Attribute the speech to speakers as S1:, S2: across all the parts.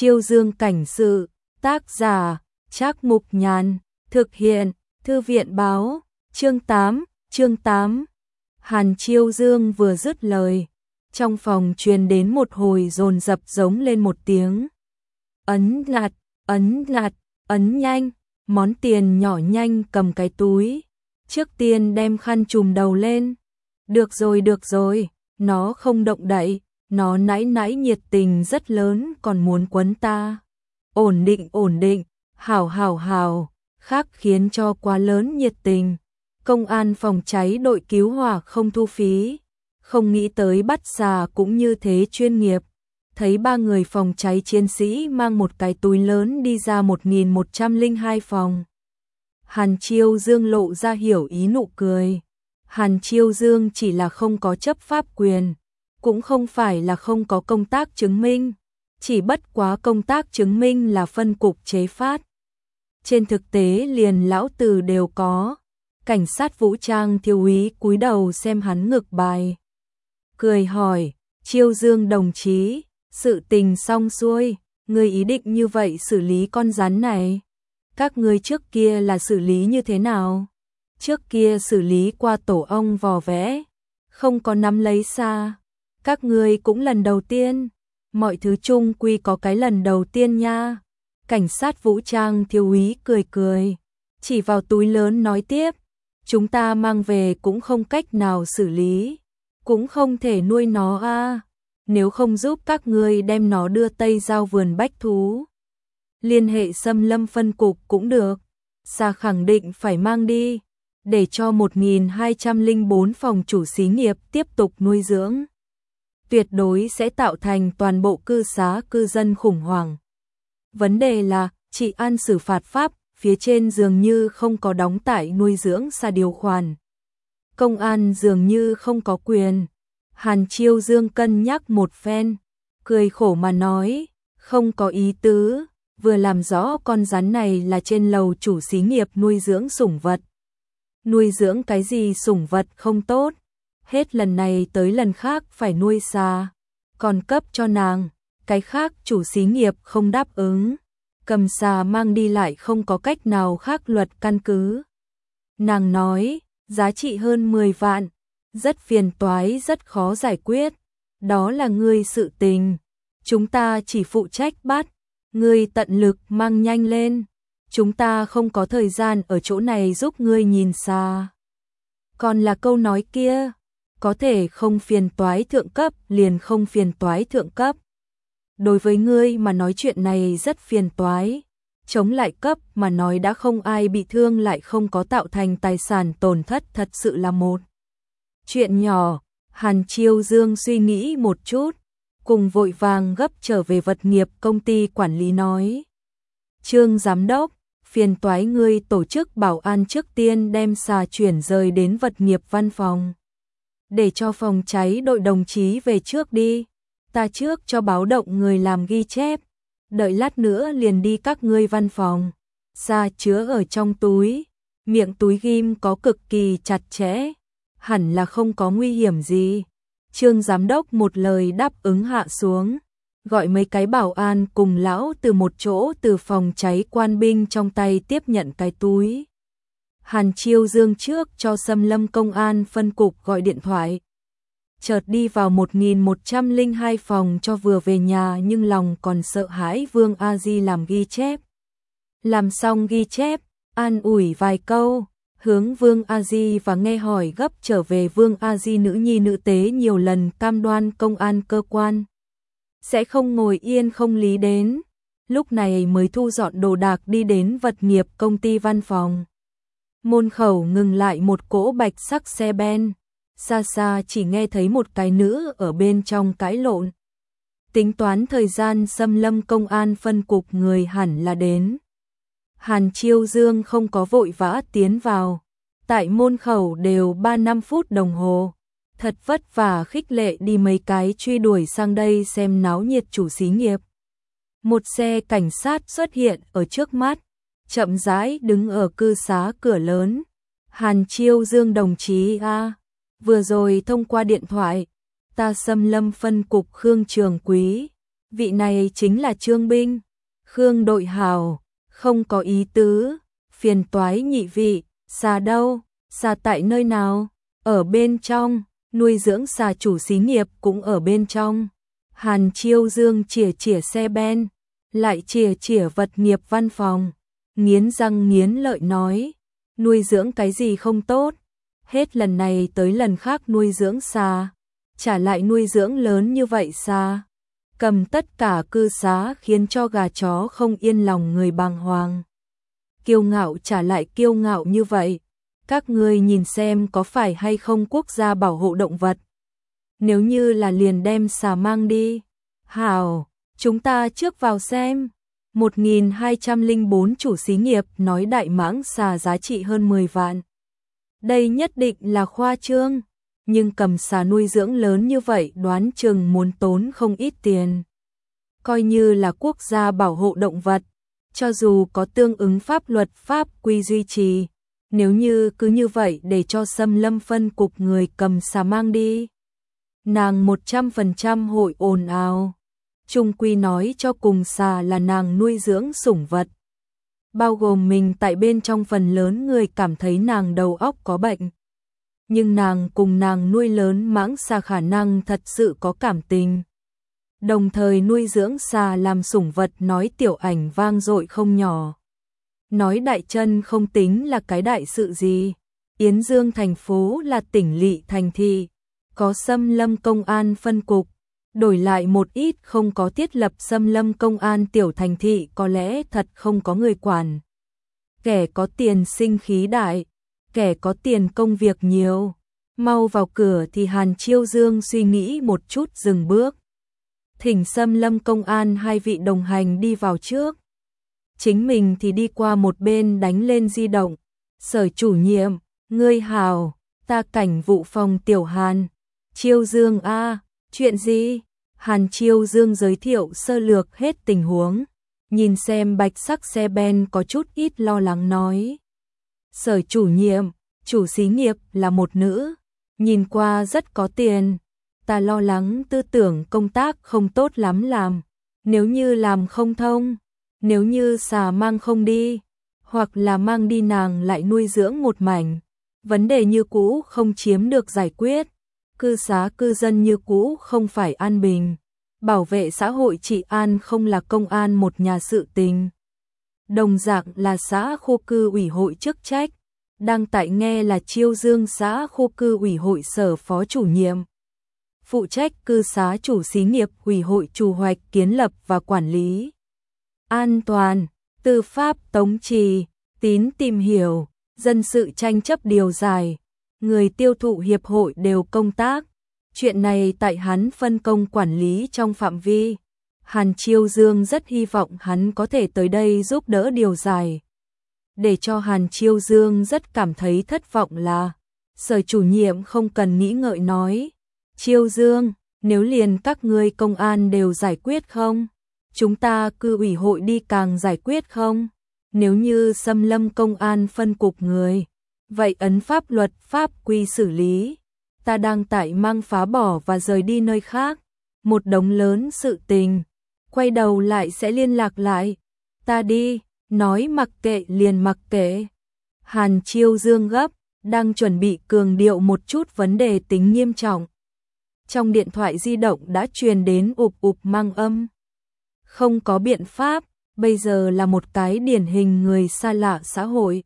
S1: Chiêu Dương cảnh sự, tác giả, Trác Mục Nhàn, thực hiện, Thư viện báo, chương 8. Hàn Chiêu Dương vừa dứt lời, trong phòng truyền đến một hồi dồn dập giống lên một tiếng. Ấn lạt, ấn nhanh, món tiền nhỏ nhanh cầm cái túi. Trước tiên đem khăn trùm đầu lên. Được rồi, nó không động đậy, nó nãy nhiệt tình rất lớn còn muốn quấn ta. Ổn định, hảo, khác khiến cho quá lớn nhiệt tình. Công an phòng cháy đội cứu hỏa không thu phí, không nghĩ tới bắt xà cũng như thế chuyên nghiệp. Thấy ba người phòng cháy chiến sĩ mang một cái túi lớn đi ra 1102 phòng. Hàn Chiêu Dương lộ ra hiểu ý nụ cười. Hàn Chiêu Dương chỉ là không có chấp pháp quyền, cũng không phải là không có công tác chứng minh, chỉ bất quá công tác chứng minh là phân cục chế phát. Trên thực tế liền lão Từ đều có. Cảnh sát vũ trang thiếu úy cúi đầu xem hắn ngực bài. Cười hỏi, Chiêu Dương đồng chí, sự tình xong xuôi, ngươi ý định như vậy xử lý con rắn này. Các ngươi trước kia là xử lý như thế nào? Trước kia xử lý qua tổ ong vò vẽ, không có nắm lấy xa. Các ngươi cũng lần đầu tiên, mọi thứ chung quy có cái lần đầu tiên nha. Cảnh sát vũ trang thiếu úy cười, chỉ vào túi lớn nói tiếp, chúng ta mang về cũng không cách nào xử lý, cũng không thể nuôi nó a. Nếu không giúp các ngươi đem nó đưa Tây Giao vườn bách thú, liên hệ xâm lâm phân cục cũng được. Xa khẳng định phải mang đi, để cho 1204 phòng chủ xí nghiệp tiếp tục nuôi dưỡng. Tuyệt đối sẽ tạo thành toàn bộ cư xá cư dân khủng hoảng. Vấn đề là, trị an xử phạt pháp, phía trên dường như không có đóng tải nuôi dưỡng xa điều khoản. Công an dường như không có quyền. Hàn Chiêu Dương cân nhắc một phen, cười khổ mà nói, không có ý tứ, vừa làm rõ con rắn này là trên lầu chủ xí nghiệp nuôi dưỡng sủng vật. Nuôi dưỡng cái gì sủng vật không tốt, hết lần này tới lần khác phải nuôi xà, còn cấp cho nàng, cái khác chủ xí nghiệp không đáp ứng, cầm xà mang đi lại không có cách nào khác luật căn cứ. Nàng nói, giá trị hơn 10 vạn, rất phiền toái rất khó giải quyết, đó là ngươi sự tình, chúng ta chỉ phụ trách bắt, ngươi tận lực mang nhanh lên, chúng ta không có thời gian ở chỗ này giúp ngươi nhìn xa. Còn là câu nói kia, có thể không phiền toái thượng cấp liền không phiền toái thượng cấp. Đối với ngươi mà nói chuyện này rất phiền toái, chống lại cấp mà nói đã không ai bị thương lại không có tạo thành tài sản tổn thất thật sự là một chuyện nhỏ. Hàn Chiêu Dương suy nghĩ một chút, cùng vội vàng gấp trở về vật nghiệp công ty quản lý nói. Trương giám đốc, phiền toái ngươi tổ chức bảo an trước tiên đem xà chuyển rời đến vật nghiệp văn phòng. Để cho phòng cháy đội đồng chí về trước đi, ta trước cho báo động người làm ghi chép, đợi lát nữa liền đi các ngươi văn phòng. Xà chứa ở trong túi, miệng túi ghim có cực kỳ chặt chẽ, hẳn là không có nguy hiểm gì. Trương giám đốc một lời đáp ứng hạ xuống, gọi mấy cái bảo an cùng lão từ một chỗ từ phòng cháy quan binh trong tay tiếp nhận cái túi. Hàn Chiêu Dương trước cho xâm lâm công an phân cục gọi điện thoại. Chợt đi vào 1102 phòng cho vừa về nhà nhưng lòng còn sợ hãi Vương A Di làm ghi chép. Làm xong ghi chép, an ủi vài câu, hướng Vương A Di và nghe hỏi gấp trở về Vương A Di nữ nhi nữ tế nhiều lần cam đoan công an cơ quan sẽ không ngồi yên không lý đến, lúc này mới thu dọn đồ đạc đi đến vật nghiệp công ty văn phòng. Môn khẩu ngừng lại một cỗ bạch sắc xe ben, xa xa chỉ nghe thấy một cái nữ ở bên trong cãi lộn. Tính toán thời gian xâm lâm công an phân cục người hẳn là đến. Hàn Chiêu Dương không có vội vã tiến vào, tại môn khẩu đều 3-5 phút đồng hồ. Thật vất vả khích lệ đi mấy cái truy đuổi sang đây xem náo nhiệt chủ xí nghiệp. Một xe cảnh sát xuất hiện ở trước mắt, chậm rãi đứng ở cư xá cửa lớn. Hàn Chiêu Dương đồng chí a, vừa rồi thông qua điện thoại, ta xâm lâm phân cục Khương Trường Quý, vị này chính là Trương Binh. Khương Đội Hào, không có ý tứ, phiền toái nhị vị, xà đâu, xà tại nơi nào, ở bên trong, nuôi dưỡng xà chủ xí nghiệp cũng ở bên trong. Hàn Chiêu Dương chìa chìa xe ben, lại chìa chìa vật nghiệp văn phòng, nghiến răng nghiến lợi nói, nuôi dưỡng cái gì không tốt, hết lần này tới lần khác nuôi dưỡng xà, trả lại nuôi dưỡng lớn như vậy xà. Cầm tất cả cư xá khiến cho gà chó không yên lòng người bàng hoàng. Kiêu ngạo trả lại kiêu ngạo như vậy, các ngươi nhìn xem có phải hay không quốc gia bảo hộ động vật. Nếu như là liền đem xà mang đi. Hảo, chúng ta trước vào xem. 1204 chủ xí nghiệp nói đại mãng xà giá trị hơn 10 vạn. Đây nhất định là khoa trương, nhưng cầm xà nuôi dưỡng lớn như vậy đoán chừng muốn tốn không ít tiền. Coi như là quốc gia bảo hộ động vật, cho dù có tương ứng pháp luật pháp quy duy trì, nếu như cứ như vậy để cho Xâm Lâm phân cục người cầm xà mang đi, nàng 100% hội ồn ào. Trung quy nói cho cùng xà là nàng nuôi dưỡng sủng vật. Bao gồm mình tại bên trong phần lớn người cảm thấy nàng đầu óc có bệnh. Nhưng nàng cùng nàng nuôi lớn mãng xà khả năng thật sự có cảm tình. Đồng thời nuôi dưỡng xà làm sủng vật nói tiểu ảnh vang dội không nhỏ. Nói đại chân không tính là cái đại sự gì. Yến Dương thành phố là tỉnh lỵ thành thị, có Xâm Lâm công an phân cục. Đổi lại một ít không có thiết lập Xâm Lâm công an tiểu thành thị có lẽ thật không có người quản. Kẻ có tiền sinh khí đại, kẻ có tiền công việc nhiều. Mau vào cửa thì Hàn Chiêu Dương suy nghĩ một chút dừng bước. Thỉnh Xâm Lâm công an hai vị đồng hành đi vào trước. Chính mình thì đi qua một bên đánh lên di động. Sở chủ nhiệm, ngươi hào, ta cảnh vụ phòng tiểu Hàn. Chiêu Dương a, chuyện gì? Hàn Chiêu Dương giới thiệu sơ lược hết tình huống. Nhìn xem bạch sắc xe ben có chút ít lo lắng nói. Sở chủ nhiệm, chủ xí nghiệp là một nữ, nhìn qua rất có tiền. Ta lo lắng tư tưởng công tác không tốt lắm làm. Nếu như làm không thông, nếu như xà mang không đi, hoặc là mang đi nàng lại nuôi dưỡng một mảnh. Vấn đề như cũ không chiếm được giải quyết. Cư xá cư dân như cũ không phải an bình. Bảo vệ xã hội trị an không là công an một nhà sự tình. Đồng dạng là xã khu cư ủy hội chức trách. Đang tại nghe là Chiêu Dương xã khu cư ủy hội sở phó chủ nhiệm. Phụ trách cư xá chủ xí nghiệp ủy hội chủ hoạch kiến lập và quản lý. An toàn, tư pháp tống trì, tín tìm hiểu, dân sự tranh chấp điều giải. Người tiêu thụ hiệp hội đều công tác. Chuyện này tại hắn phân công quản lý trong phạm vi. Hàn Chiêu Dương rất hy vọng hắn có thể tới đây giúp đỡ điều giải. Để cho Hàn Chiêu Dương rất cảm thấy thất vọng là sở chủ nhiệm không cần nghĩ ngợi nói. Chiêu Dương, nếu liền các ngươi công an đều giải quyết không? Chúng ta cư ủy hội đi càng giải quyết không? Nếu như Xâm Lâm công an phân cục người, vậy ấn pháp luật pháp quy xử lý. Ta đang tại mang phá bỏ và rời đi nơi khác. Một đống lớn sự tình. Quay đầu lại sẽ liên lạc lại. Ta đi, nói mặc kệ liền mặc kệ. Hàn Chiêu Dương gấp, đang chuẩn bị cường điệu một chút vấn đề tính nghiêm trọng. Trong điện thoại di động đã truyền đến ụp ụp mang âm. Không có biện pháp, bây giờ là một cái điển hình người xa lạ xã hội.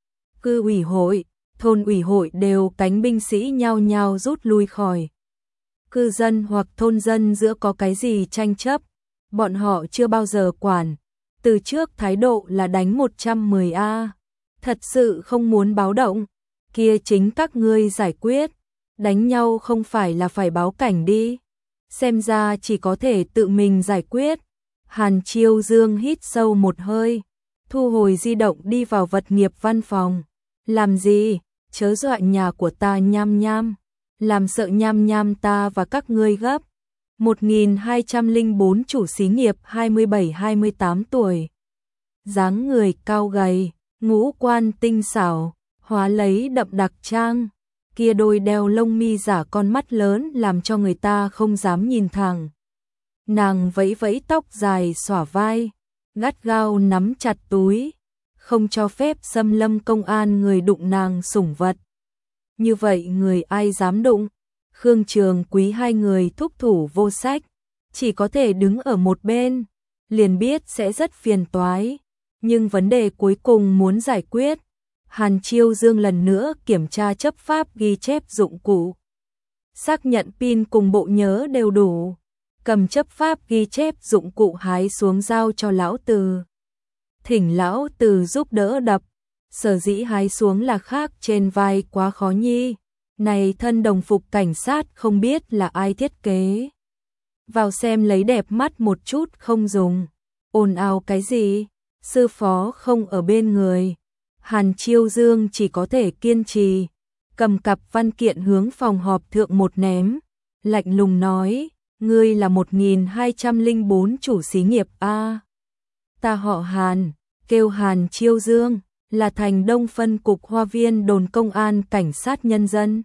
S1: Cư ủy hội, thôn ủy hội đều cánh binh sĩ nhao nhao rút lui khỏi. Cư dân hoặc thôn dân giữa có cái gì tranh chấp, bọn họ chưa bao giờ quản. Từ trước thái độ là đánh 110A. Thật sự không muốn báo động, kia chính các ngươi giải quyết. Đánh nhau không phải là phải báo cảnh đi. Xem ra chỉ có thể tự mình giải quyết. Hàn Chiêu Dương hít sâu một hơi, thu hồi di động đi vào vật nghiệp văn phòng. Làm gì? Chớ dọa nhà của ta Nham Nham. Làm sợ Nham Nham ta và các ngươi gấp. 1204 chủ xí nghiệp 27-28 tuổi. Dáng người cao gầy, ngũ quan tinh xảo, hóa lấy đậm đặc trang. Kia đôi đeo lông mi giả con mắt lớn làm cho người ta không dám nhìn thẳng. Nàng vẫy vẫy tóc dài xõa vai, gắt gao nắm chặt túi, không cho phép Xâm Lâm công an người đụng nàng sủng vật. Như vậy người ai dám đụng? Khương Trường Quý hai người thúc thủ vô sách, chỉ có thể đứng ở một bên, liền biết sẽ rất phiền toái. Nhưng vấn đề cuối cùng muốn giải quyết, Hàn Chiêu Dương lần nữa kiểm tra chấp pháp ghi chép dụng cụ. Xác nhận pin cùng bộ nhớ đều đủ, cầm chấp pháp ghi chép dụng cụ hái xuống giao cho lão Từ. Thỉnh lão Từ giúp đỡ đập, sở dĩ hái xuống là khác trên vai quá khó nhi. Này thân đồng phục cảnh sát không biết là ai thiết kế. Vào xem lấy đẹp mắt một chút không dùng. Ồn ào cái gì? Sư phó không ở bên người. Hàn Chiêu Dương chỉ có thể kiên trì, cầm cặp văn kiện hướng phòng họp thượng một ném, lạnh lùng nói, ngươi là 1204 chủ xí nghiệp A. Ta họ Hàn, kêu Hàn Chiêu Dương, là thành Đông phân cục Hoa Viên đồn công an cảnh sát nhân dân.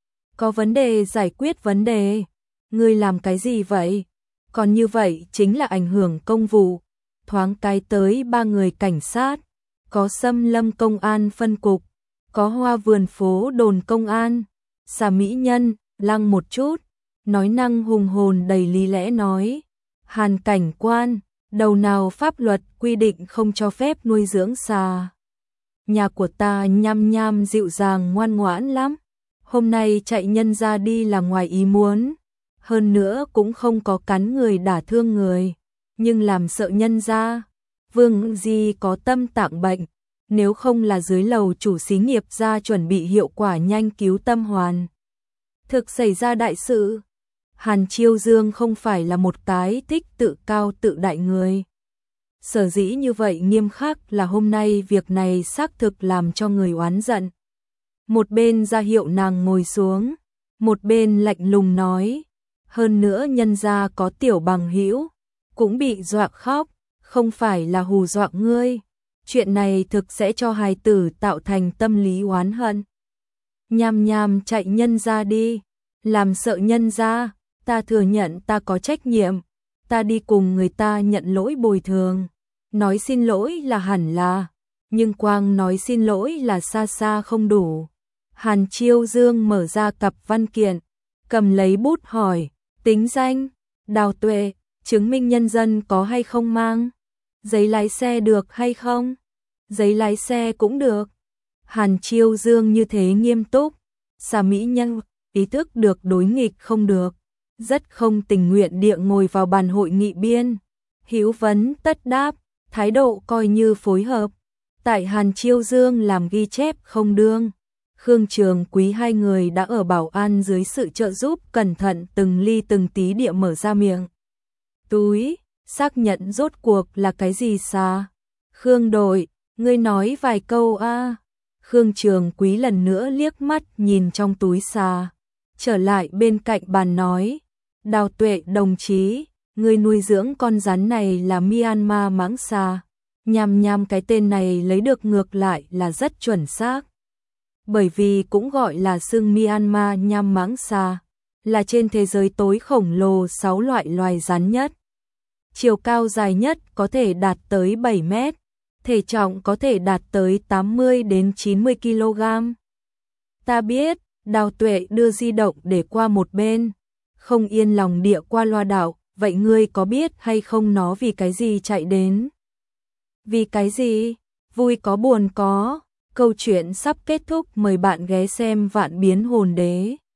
S1: Có vấn đề giải quyết vấn đề. Ngươi làm cái gì vậy? Còn như vậy chính là ảnh hưởng công vụ. Thoáng cái tới 3 người cảnh sát, có Xâm Lâm công an phân cục, có Hoa Vườn phố đồn công an, xà mỹ nhân, lăng một chút, nói năng hùng hồn đầy lý lẽ nói, Hàn cảnh quan, đầu nào pháp luật quy định không cho phép nuôi dưỡng xà. Nhà của ta nham nham dịu dàng ngoan ngoãn lắm, hôm nay chạy nhân ra đi là ngoài ý muốn, hơn nữa cũng không có cắn người đả thương người, nhưng làm sợ nhân ra. Vương Di có tâm tạng bệnh, nếu không là dưới lầu chủ xí nghiệp ra chuẩn bị hiệu quả nhanh cứu tâm hoàn. Thực xảy ra đại sự, Hàn Chiêu Dương không phải là một cái thích tự cao tự đại người. Sở dĩ như vậy nghiêm khắc là hôm nay việc này xác thực làm cho người oán giận. Một bên ra hiệu nàng ngồi xuống, một bên lạnh lùng nói, hơn nữa nhân gia có tiểu bằng hữu cũng bị dọa khóc, không phải là hù dọa ngươi. Chuyện này thực sẽ cho hài tử tạo thành tâm lý oán hận. Nham nham chạy nhân ra đi, làm sợ nhân ra, ta thừa nhận ta có trách nhiệm, ta đi cùng người ta nhận lỗi bồi thường. Nói xin lỗi là hẳn là, nhưng quang nói xin lỗi là xa xa không đủ. Hàn Chiêu Dương mở ra cặp văn kiện, cầm lấy bút hỏi, tính danh, Đào Tuệ, chứng minh nhân dân có hay không mang? Giấy lái xe được hay không? Giấy lái xe cũng được. Hàn Chiêu Dương như thế nghiêm túc, xà mỹ nhân, ý thức được đối nghịch không được, rất không tình nguyện địa ngồi vào bàn hội nghị biên. Hữu vấn tất đáp, thái độ coi như phối hợp. Tại Hàn Chiêu Dương làm ghi chép không đương, Khương Trường Quý hai người đã ở bảo an dưới sự trợ giúp cẩn thận từng ly từng tí địa mở ra miệng túi, xác nhận rốt cuộc là cái gì xà. Khương đội, ngươi nói vài câu a. Khương Trường Quý lần nữa liếc mắt nhìn trong túi xà, trở lại bên cạnh bàn nói, Đào Tuệ đồng chí, ngươi nuôi dưỡng con rắn này là Myanmar mãng xà. Nham nham cái tên này lấy được ngược lại là rất chuẩn xác. Bởi vì cũng gọi là xương Myanmar nham mãng xà, là trên thế giới tối khổng lồ 6 loại loài rắn nhất. Chiều cao dài nhất có thể đạt tới 7 mét, thể trọng có thể đạt tới 80 đến 90 kg. Ta biết, Đào Tuệ đưa di động để qua một bên, không yên lòng địa qua loa đạo, vậy ngươi có biết hay không nó vì cái gì chạy đến? Vì cái gì? Vui có buồn có. Câu chuyện sắp kết thúc, mời bạn ghé xem Vạn Biến Hồn Đế.